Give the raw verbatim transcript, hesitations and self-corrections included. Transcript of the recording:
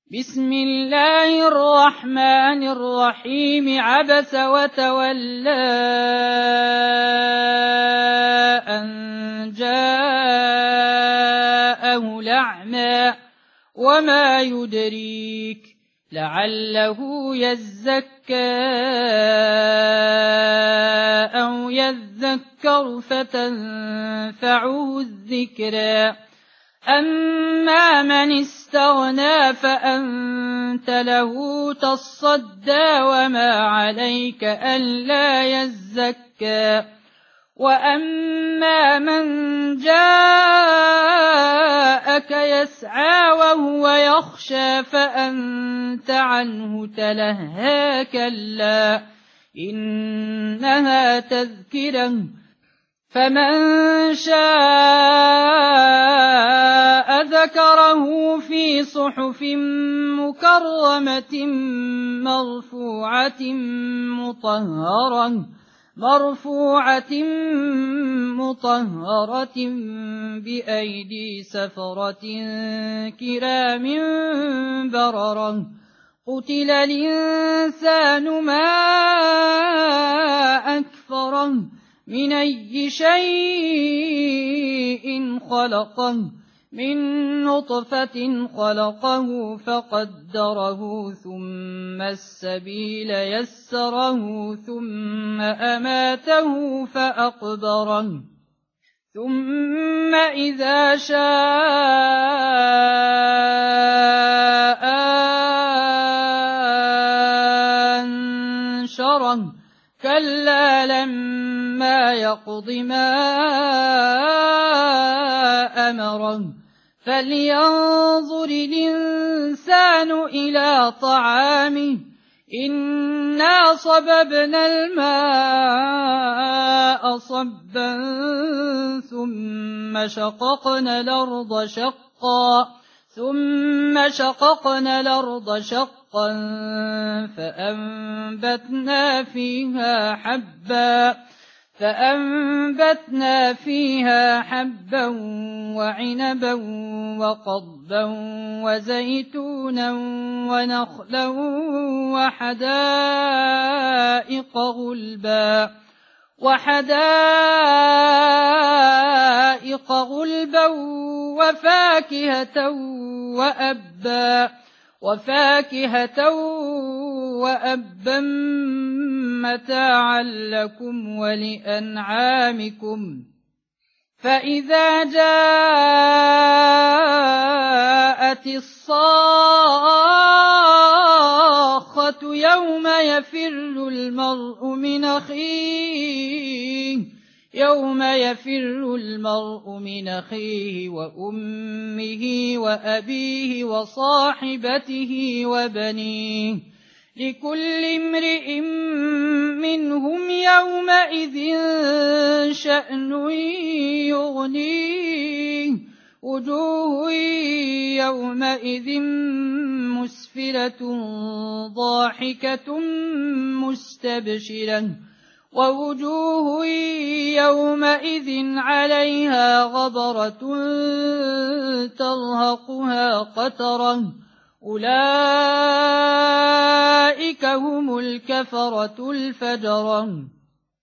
بسم الله الرحمن الرحيم عبس وتولى أن جاءه الأعمى وما يدريك لعله يزكى أو يذكر فتنفعه الذكرى أما من استغنى فأنت له تصدى وما عليك ألا يزكى وأما من جاءك يسعى وهو يخشى فأنت عنه تلهى كلا إنها تذكرة فمن شاء ذكره في صحف مكرمة مرفوعة مطهرة مرفوعة مطهرة بأيدي سفرة كرام بررة قتل الإنسان ما أكفره من أي شيء خلقه من نطفة خلقه فقدره ثم السبيل يسره ثم أماته فأقبره ثم إذا شاء أنشره كلا لما يقض ما أمره فلينظر الإنسان إلى طعامه إنا صببنا الماء صبا ثم شققنا الأرض شقا ثم شققنا الأرض شقا فأنبتنا فيها حبا فأنبتنا فيها حبا وعنبا وقضبا وزيتونا ونخلا وحدائق غلبا وحدائق غلبا وفاكهة وأبا وفاكهة وأبا متاعا لكم ولأنعامكم فإذا جاءت الصاخة يوم يفر المرء من أخيه يوم يفر المرء من أخيه وأمه وأبيه وصاحبته وبنيه لكل امرئ منهم يومئذ شأن يغنيه وجوه يومئذ مسفرة ضاحكة مستبشرة ووجوه يومئذ عليها غبرة ترهقها قترة أولئك هم الكفرة الفجرة.